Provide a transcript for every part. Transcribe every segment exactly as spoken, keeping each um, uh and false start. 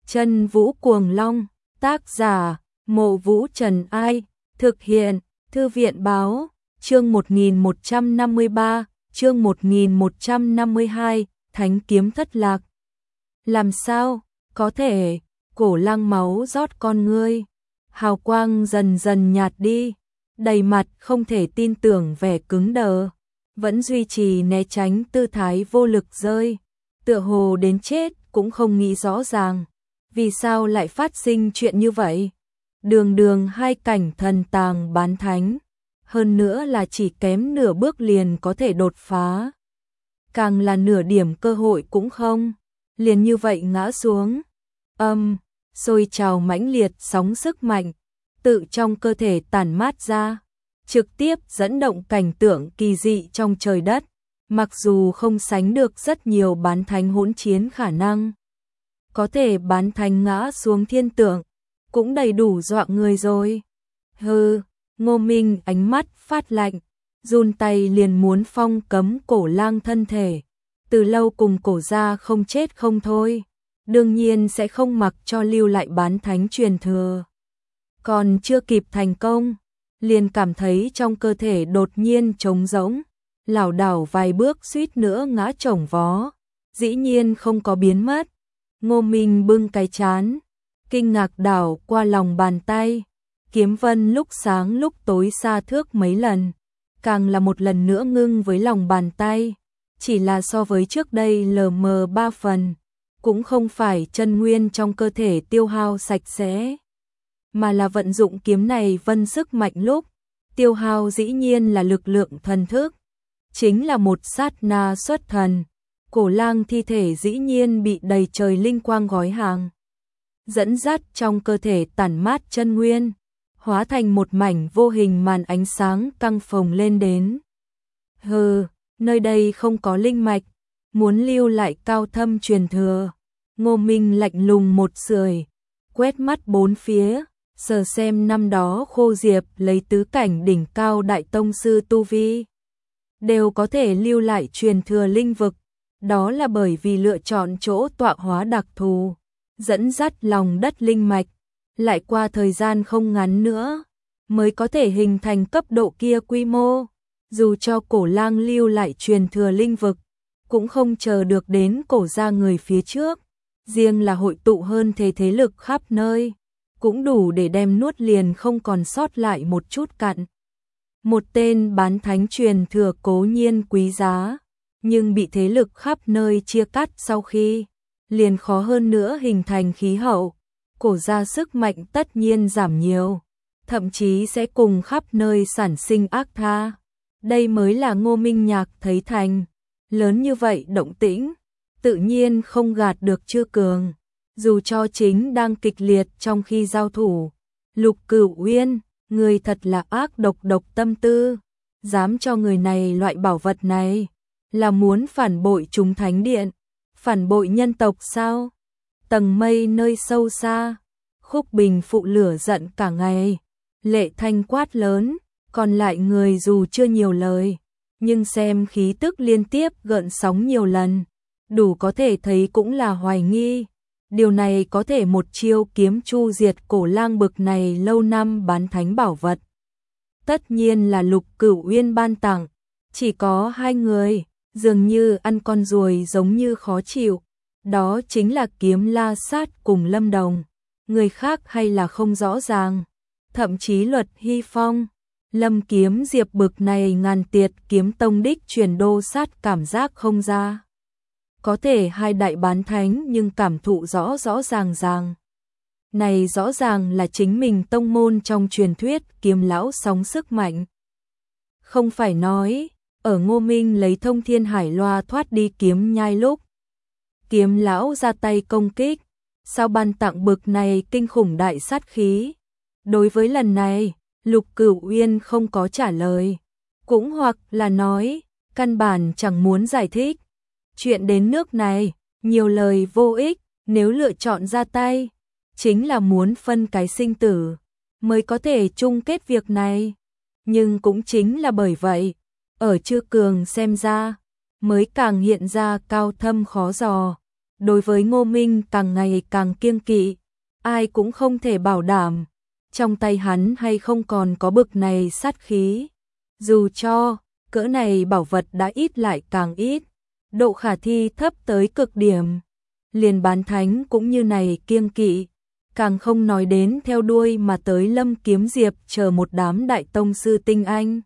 Chân Vũ Cuồng Long, tác giả, Mộ Vũ Trần Ai, thực hiện, Thư viện Báo, chương một nghìn một trăm năm mươi ba, chương một nghìn một trăm năm mươi hai, Thánh Kiếm Thất Lạc. Làm sao, có thể, Cổ Lăng máu rót con ngươi, hào quang dần dần nhạt đi, đầy mặt không thể tin tưởng vẻ cứng đờ, vẫn duy trì né tránh tư thái vô lực rơi, tựa hồ đến chết cũng không nghĩ rõ ràng, vì sao lại phát sinh chuyện như vậy. Đường đường hai cảnh thần tàng bán thánh, hơn nữa là chỉ kém nửa bước liền có thể đột phá. Càng là nửa điểm cơ hội cũng không, liền như vậy ngã xuống. Âm, sôi trào mãnh liệt sóng sức mạnh, tự trong cơ thể tản mát ra, trực tiếp dẫn động cảnh tượng kỳ dị trong trời đất, mặc dù không sánh được rất nhiều bán thánh hỗn chiến khả năng. Có thể bán thánh ngã xuống thiên tượng, cũng đầy đủ dọa người rồi. Hừ, Ngô Minh ánh mắt phát lạnh, run tay liền muốn phong cấm Cổ Lang thân thể. Từ lâu cùng Cổ gia không chết không thôi, đương nhiên sẽ không mặc cho lưu lại bán thánh truyền thừa. Còn chưa kịp thành công, liền cảm thấy trong cơ thể đột nhiên trống rỗng, lảo đảo vài bước suýt nữa ngã chồng vó, dĩ nhiên không có biến mất. Ngô Minh bưng cái chán, kinh ngạc đảo qua lòng bàn tay, kiếm vân lúc sáng lúc tối xa thước mấy lần, càng là một lần nữa ngưng với lòng bàn tay, chỉ là so với trước đây lờ mờ ba phần, cũng không phải chân nguyên trong cơ thể tiêu hao sạch sẽ, mà là vận dụng kiếm này vân sức mạnh lúc, tiêu hao dĩ nhiên là lực lượng thần thức, chính là một sát na xuất thần. Cổ Lang thi thể dĩ nhiên bị đầy trời linh quang gói hàng, dẫn dắt trong cơ thể tản mát chân nguyên, hóa thành một mảnh vô hình màn ánh sáng căng phồng lên đến. Hừ, nơi đây không có linh mạch, muốn lưu lại cao thâm truyền thừa. Ngô Minh lạnh lùng một sưởi, quét mắt bốn phía, sờ xem năm đó Khô Diệp lấy tứ cảnh đỉnh cao đại tông sư tu vi, đều có thể lưu lại truyền thừa linh vực. Đó là bởi vì lựa chọn chỗ tọa hóa đặc thù, dẫn dắt lòng đất linh mạch, lại qua thời gian không ngắn nữa, mới có thể hình thành cấp độ kia quy mô. Dù cho Cổ Lang lưu lại truyền thừa linh vực, cũng không chờ được đến Cổ gia người phía trước, riêng là hội tụ hơn thế thế lực khắp nơi, cũng đủ để đem nuốt liền không còn sót lại một chút cặn. Một tên bán thánh truyền thừa cố nhiên quý giá, nhưng bị thế lực khắp nơi chia cắt sau khi, liền khó hơn nữa hình thành khí hậu. Cổ gia sức mạnh tất nhiên giảm nhiều, thậm chí sẽ cùng khắp nơi sản sinh ác tha. Đây mới là Ngô Minh Nhạc thấy thành. Lớn như vậy động tĩnh, tự nhiên không gạt được Chư Cường. Dù cho chính đang kịch liệt trong khi giao thủ, Lục Cửu Uyên, người thật là ác độc độc tâm tư, dám cho người này loại bảo vật này. Là muốn phản bội chúng thánh điện, phản bội nhân tộc sao? Tầng mây nơi sâu xa, Khúc Bình phụ lửa giận cả ngày, Lệ Thanh quát lớn, còn lại người dù chưa nhiều lời, nhưng xem khí tức liên tiếp gợn sóng nhiều lần, đủ có thể thấy cũng là hoài nghi. Điều này có thể một chiêu kiếm chu diệt Cổ Lang bực này lâu năm bán thánh bảo vật. Tất nhiên là Lục Cửu Uyên ban tặng, chỉ có hai người. Dường như ăn con ruồi giống như khó chịu, đó chính là Kiếm La Sát cùng Lâm Đồng, người khác hay là không rõ ràng, thậm chí Luật Hy Phong, Lâm Kiếm Diệp bực này ngàn tiệt kiếm tông đích truyền đô sát cảm giác không ra. Có thể hai đại bán thánh nhưng cảm thụ rõ rõ ràng ràng. Này rõ ràng là chính mình tông môn trong truyền thuyết kiếm lão sóng sức mạnh. Không phải nói ở Ngô Minh lấy thông thiên hải loa thoát đi kiếm nhai lúc, kiếm lão ra tay công kích, sao ban tặng bực này kinh khủng đại sát khí. Đối với lần này, Lục Cửu Uyên không có trả lời, cũng hoặc là nói, căn bản chẳng muốn giải thích. Chuyện đến nước này, nhiều lời vô ích, nếu lựa chọn ra tay, chính là muốn phân cái sinh tử, mới có thể chung kết việc này. Nhưng cũng chính là bởi vậy, ở Chư Cường xem ra, mới càng hiện ra cao thâm khó dò. đối với Ngô Minh càng ngày càng kiêng kỵ, ai cũng không thể bảo đảm trong tay hắn hay không còn có bực này sát khí. Dù cho cỡ này bảo vật đã ít lại càng ít, độ khả thi thấp tới cực điểm, liền bán thánh cũng như này kiêng kỵ, càng không nói đến theo đuôi mà tới Lâm Kiếm Diệp chờ một đám đại tông sư tinh anh.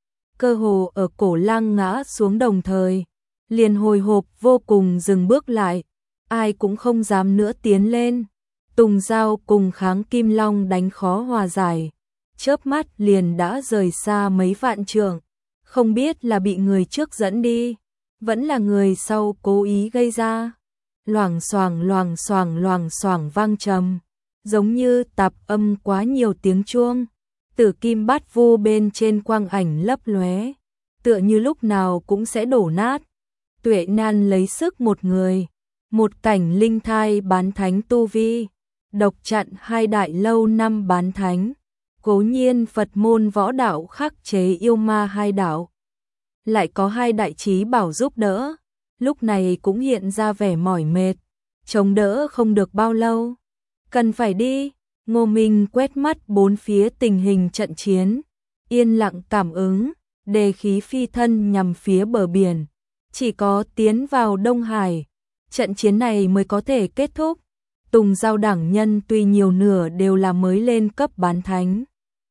Cơ hồ ở Cổ Lang ngã xuống đồng thời, liền hồi hộp vô cùng dừng bước lại, ai cũng không dám nữa tiến lên. Tùng Giao cùng Kháng Kim Long đánh khó hòa giải, chớp mắt liền đã rời xa mấy vạn trượng, không biết là bị người trước dẫn đi, vẫn là người sau cố ý gây ra. Loảng xoảng loảng xoảng loảng xoảng vang trầm, giống như tạp âm quá nhiều tiếng chuông. Tử kim bát vu bên trên quang ảnh lấp lóe, tựa như lúc nào cũng sẽ đổ nát. Tuệ Nan lấy sức một người, một cảnh linh thai bán thánh tu vi, độc chặn hai đại lâu năm bán thánh. Cố nhiên Phật môn võ đạo khắc chế yêu ma hai đạo, lại có hai đại chí bảo giúp đỡ, lúc này cũng hiện ra vẻ mỏi mệt, chống đỡ không được bao lâu, cần phải đi. Ngô Minh quét mắt bốn phía tình hình trận chiến, yên lặng cảm ứng, đề khí phi thân nhằm phía bờ biển, chỉ có tiến vào Đông Hải, trận chiến này mới có thể kết thúc. Tùng Giao đẳng nhân tuy nhiều nửa đều là mới lên cấp bán thánh,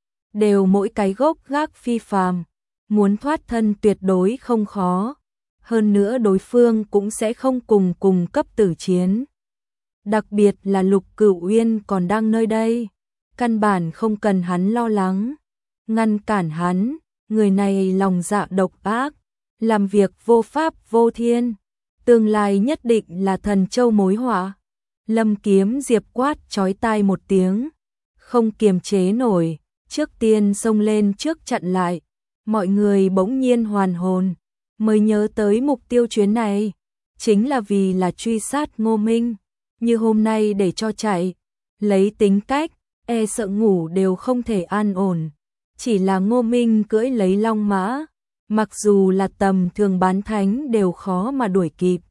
đều mỗi cái gốc gác phi phàm, muốn thoát thân tuyệt đối không khó, hơn nữa đối phương cũng sẽ không cùng cùng cấp tử chiến. Đặc biệt là Lục Cửu Uyên còn đang nơi đây, căn bản không cần hắn lo lắng, ngăn cản hắn, người này lòng dạ độc ác, làm việc vô pháp vô thiên, tương lai nhất định là thần châu mối họa. Lâm Kiếm Diệp quát chói tai một tiếng, không kiềm chế nổi, trước tiên xông lên trước chặn lại. Mọi người bỗng nhiên hoàn hồn, mới nhớ tới mục tiêu chuyến này, chính là vì là truy sát Ngô Minh. Như hôm nay để cho chạy, lấy tính cách, e sợ ngủ đều không thể an ổn. Chỉ là Ngô Minh cưỡi lấy long mã, mặc dù là tầm thường bán thánh đều khó mà đuổi kịp,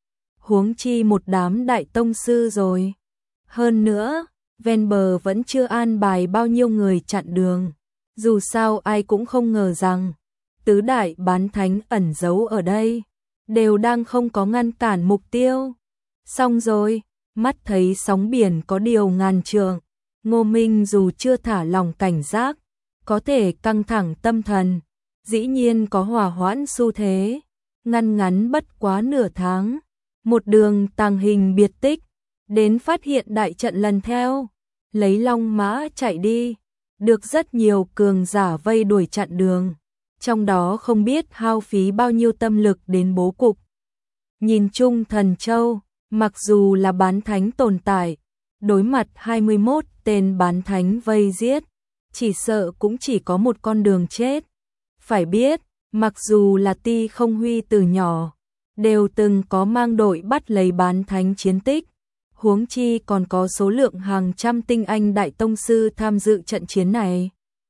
huống chi một đám đại tông sư rồi. Hơn nữa, ven bờ vẫn chưa an bài bao nhiêu người chặn đường. Dù sao ai cũng không ngờ rằng tứ đại bán thánh ẩn giấu ở đây, đều đang không có ngăn cản mục tiêu. Xong rồi, mắt thấy sóng biển có điều ngàn trượng, Ngô Minh dù chưa thả lòng cảnh giác, có thể căng thẳng tâm thần, dĩ nhiên có hòa hoãn xu thế, ngăn ngắn bất quá nửa tháng, một đường tàng hình biệt tích, đến phát hiện đại trận lần theo, lấy long mã chạy đi, được rất nhiều cường giả vây đuổi chặn đường, trong đó không biết hao phí bao nhiêu tâm lực đến bố cục. Nhìn chung Thần Châu, mặc dù là bán thánh tồn tại, đối mặt hai mươi mốt tên bán thánh vây giết, chỉ sợ cũng chỉ có một con đường chết. Phải biết, mặc dù là Ti Không Huy từ nhỏ, đều từng có mang đội bắt lấy bán thánh chiến tích, huống chi còn có số lượng hàng trăm tinh anh đại tông sư tham dự trận chiến này.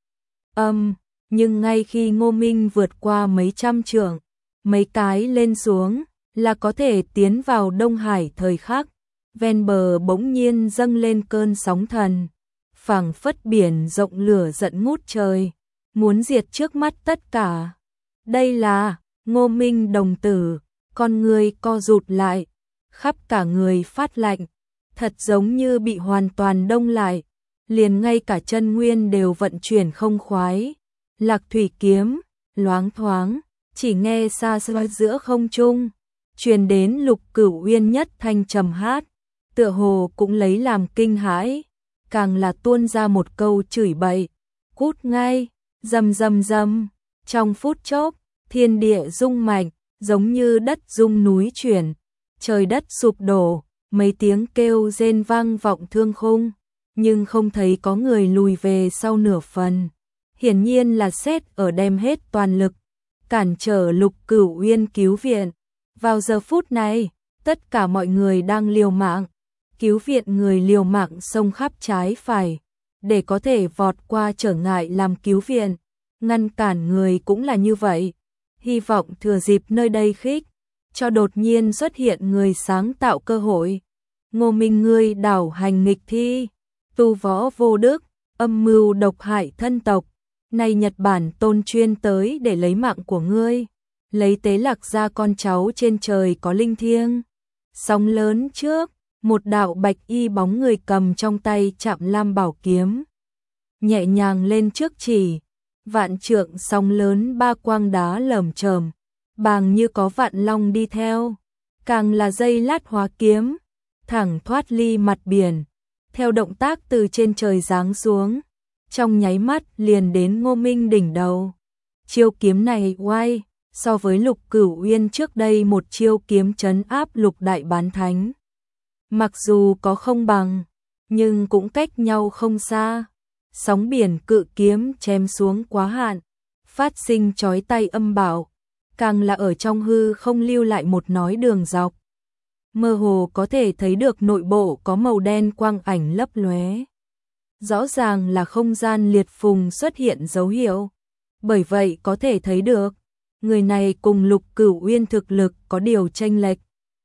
Âm, um, nhưng ngay khi Ngô Minh vượt qua mấy trăm trượng, mấy cái lên xuống, là có thể tiến vào Đông Hải thời khắc, ven bờ bỗng nhiên dâng lên cơn sóng thần, phảng phất biển rộng lửa giận ngút trời, muốn diệt trước mắt tất cả. Đây là Ngô Minh đồng tử, con người co rụt lại, khắp cả người phát lạnh, thật giống như bị hoàn toàn đông lại, liền ngay cả chân nguyên đều vận chuyển không khoái. Lạc thủy kiếm, loáng thoáng, chỉ nghe xa xôi giữa không trung, truyền đến Lục Cửu Uyên nhất thanh trầm hát, tựa hồ cũng lấy làm kinh hãi, càng là tuôn ra một câu chửi bậy, cút ngay, rầm rầm rầm, trong phút chốc, thiên địa rung mạnh, giống như đất rung núi chuyển, trời đất sụp đổ, mấy tiếng kêu rên vang vọng thương khung, nhưng không thấy có người lùi về sau nửa phần. Hiển nhiên là xét ở đem hết toàn lực, cản trở Lục Cửu Uyên cứu viện. Vào giờ phút này, tất cả mọi người đang liều mạng, cứu viện người liều mạng xông khắp trái phải, để có thể vọt qua trở ngại làm cứu viện, ngăn cản người cũng là như vậy. Hy vọng thừa dịp nơi đây khích cho đột nhiên xuất hiện người sáng tạo cơ hội. Ngô Minh ngươi đảo hành nghịch thi, tu võ vô đức, âm mưu độc hại thân tộc, nay Nhật Bản tôn chuyên tới để lấy mạng của ngươi, lấy tế lạc ra con cháu trên trời có linh thiêng. Sóng lớn trước, một đạo bạch y bóng người cầm trong tay chạm lam bảo kiếm, nhẹ nhàng lên trước chỉ, vạn trượng sóng lớn ba quang đá lởm chởm, bàng như có vạn long đi theo, càng là dây lát hóa kiếm, thẳng thoát ly mặt biển, theo động tác từ trên trời giáng xuống, trong nháy mắt liền đến Ngô Minh đỉnh đầu. Chiêu kiếm này oai, so với Lục Cửu Uyên trước đây một chiêu kiếm trấn áp lục đại bán thánh. Mặc dù có không bằng, nhưng cũng cách nhau không xa. Sóng biển cự kiếm chém xuống quá hạn, phát sinh chói tai âm bạo, càng là ở trong hư không lưu lại một nói đường dọc. Mơ hồ có thể thấy được nội bộ có màu đen quang ảnh lấp lóe. Rõ ràng là không gian liệt phùng xuất hiện dấu hiệu. Bởi vậy có thể thấy được, người này cùng Lục Cửu Uyên thực lực có điều chênh lệch.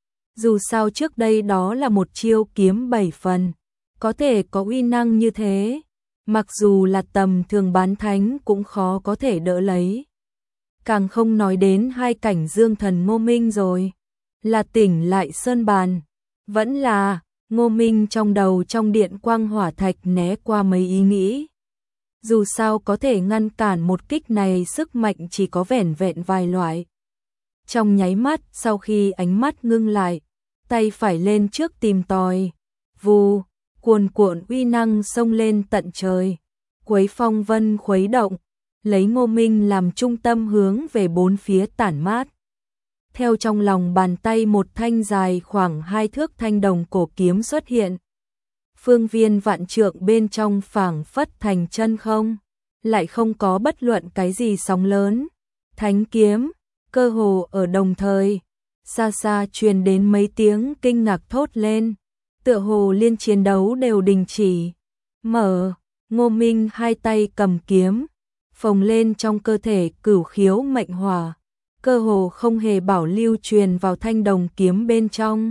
Dù sao trước đây đó là một chiêu kiếm bảy phần, có thể có uy năng như thế, mặc dù là tầm thường bán thánh cũng khó có thể đỡ lấy. Càng không nói đến hai cảnh dương thần Ngô Minh rồi, là tỉnh lại sơn bàn, vẫn là Ngô Minh trong đầu trong điện quang hỏa thạch né qua mấy ý nghĩ. Dù sao có thể ngăn cản một kích này sức mạnh chỉ có vẻn vẹn vài loại. Trong nháy mắt sau khi ánh mắt ngưng lại, tay phải lên trước tìm tòi, vù, cuồn cuộn uy năng xông lên tận trời, quấy phong vân khuấy động, lấy Ngô Minh làm trung tâm hướng về bốn phía tản mát. Theo trong lòng bàn tay một thanh dài khoảng hai thước thanh đồng cổ kiếm xuất hiện. Phương viên vạn trượng bên trong phảng phất thành chân không, lại không có bất luận cái gì sóng lớn. Thánh kiếm, cơ hồ ở đồng thời, xa xa truyền đến mấy tiếng kinh ngạc thốt lên, tựa hồ liên chiến đấu đều đình chỉ. Mở, Ngô Minh hai tay cầm kiếm, phồng lên trong cơ thể cửu khiếu mệnh hỏa, cơ hồ không hề bảo lưu truyền vào thanh đồng kiếm bên trong.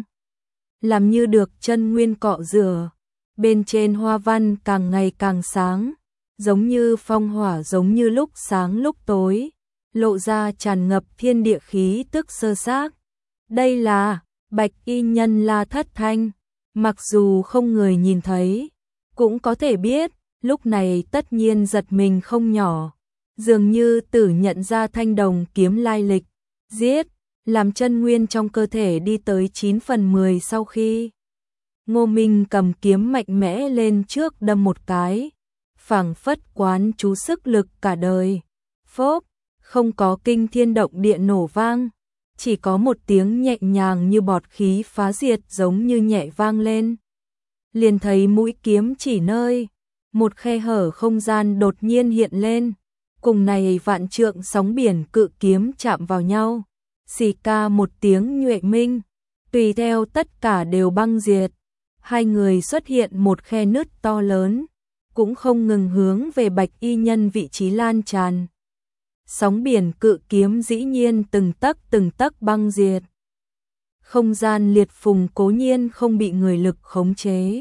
Làm như được chân nguyên cọ rửa, bên trên hoa văn càng ngày càng sáng, giống như phong hỏa giống như lúc sáng lúc tối, lộ ra tràn ngập thiên địa khí tức sơ xác. Đây là Bạch Y Nhân La Thất Thanh, mặc dù không người nhìn thấy, cũng có thể biết, lúc này tất nhiên giật mình không nhỏ, dường như Tử nhận ra thanh đồng kiếm lai lịch, giết, làm chân nguyên trong cơ thể đi tới chín phần mười sau khi Ngô Minh cầm kiếm mạnh mẽ lên trước đâm một cái, phảng phất quán chú sức lực cả đời. Phốp, không có kinh thiên động địa nổ vang, chỉ có một tiếng nhẹ nhàng như bọt khí phá diệt giống như nhẹ vang lên. Liền thấy mũi kiếm chỉ nơi, một khe hở không gian đột nhiên hiện lên, cùng này vạn trượng sóng biển cự kiếm chạm vào nhau, xì ca một tiếng nhuệ minh, tùy theo tất cả đều băng diệt. Hai người xuất hiện một khe nứt to lớn, cũng không ngừng hướng về Bạch Y Nhân vị trí lan tràn. Sóng biển cự kiếm dĩ nhiên từng tấc từng tấc băng diệt. Không gian liệt phùng cố nhiên không bị người lực khống chế.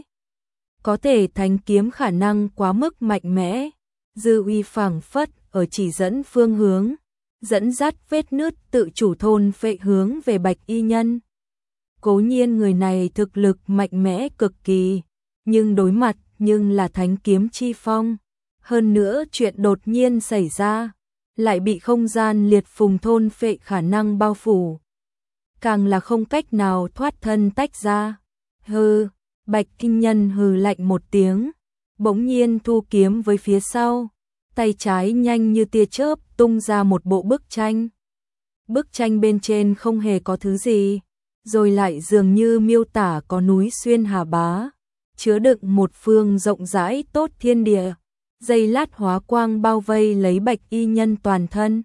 Có thể thánh kiếm khả năng quá mức mạnh mẽ, dư uy phảng phất ở chỉ dẫn phương hướng, dẫn dắt vết nứt tự chủ thôn phệ hướng về Bạch Y Nhân. Cố nhiên người này thực lực mạnh mẽ cực kỳ, nhưng đối mặt nhưng là thánh kiếm chi phong. Hơn nữa chuyện đột nhiên xảy ra, lại bị không gian liệt phùng thôn phệ khả năng bao phủ. Càng là không cách nào thoát thân tách ra. Hừ, Bạch Kinh Nhân hừ lạnh một tiếng, bỗng nhiên thu kiếm với phía sau, tay trái nhanh như tia chớp tung ra một bộ bức tranh. Bức tranh bên trên không hề có thứ gì, rồi lại dường như miêu tả có núi xuyên hà bá, chứa đựng một phương rộng rãi tốt thiên địa, dây lát hóa quang bao vây lấy Bạch Y Nhân toàn thân.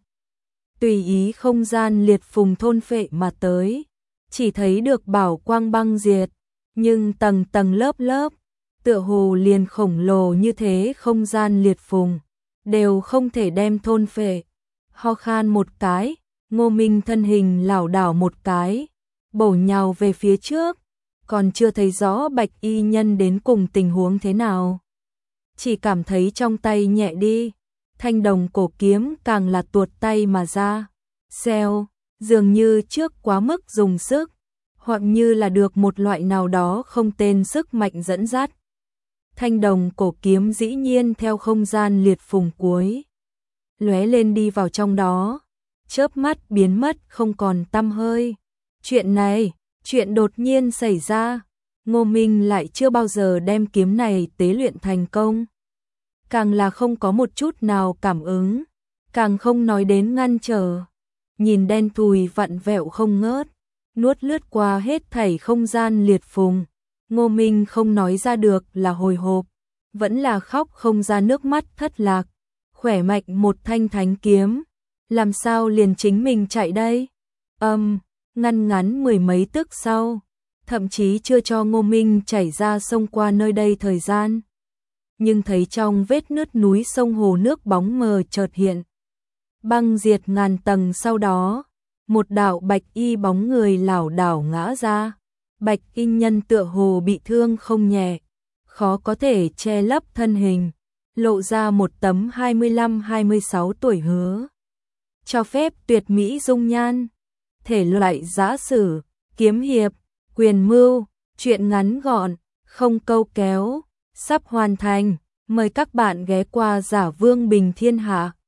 Tùy ý không gian liệt phùng thôn phệ mà tới, chỉ thấy được bảo quang băng diệt, nhưng tầng tầng lớp lớp, tựa hồ liền khổng lồ như thế không gian liệt phùng, đều không thể đem thôn phệ. Ho khan một cái, Ngô Minh thân hình lảo đảo một cái, bổ nhào về phía trước, còn chưa thấy rõ Bạch y nhân đến cùng tình huống thế nào. Chỉ cảm thấy trong tay nhẹ đi, thanh đồng cổ kiếm càng là tuột tay mà ra. Xèo, dường như trước quá mức dùng sức, hoặc như là được một loại nào đó không tên sức mạnh dẫn dắt. Thanh đồng cổ kiếm dĩ nhiên theo không gian liệt phùng cuối, lóe lên đi vào trong đó, chớp mắt biến mất không còn tăm hơi. Chuyện này, chuyện đột nhiên xảy ra, Ngô Minh lại chưa bao giờ đem kiếm này tế luyện thành công. Càng là không có một chút nào cảm ứng, càng không nói đến ngăn trở. Nhìn đen thùi vặn vẹo không ngớt, nuốt lướt qua hết thảy không gian liệt phùng. Ngô Minh không nói ra được là hồi hộp, vẫn là khóc không ra nước mắt thất lạc. Khỏe mạnh một thanh thánh kiếm, làm sao liền chính mình chạy đây? Âm, um, ngăn ngắn mười mấy tức sau, thậm chí chưa cho Ngô Minh chảy ra sông qua nơi đây thời gian. Nhưng thấy trong vết nứt núi sông hồ nước bóng mờ chợt hiện. Băng diệt ngàn tầng sau đó, một đạo bạch y bóng người lảo đảo ngã ra. Bạch y nhân tựa hồ bị thương không nhẹ, khó có thể che lấp thân hình, lộ ra một tấm hai mươi lăm hai mươi sáu tuổi hứa. Cho phép tuyệt mỹ dung nhan, thể loại giã sử, kiếm hiệp, quyền mưu, truyện ngắn gọn, không câu kéo, sắp hoàn thành. Mời các bạn ghé qua Giả Vương Bình Thiên Hạ.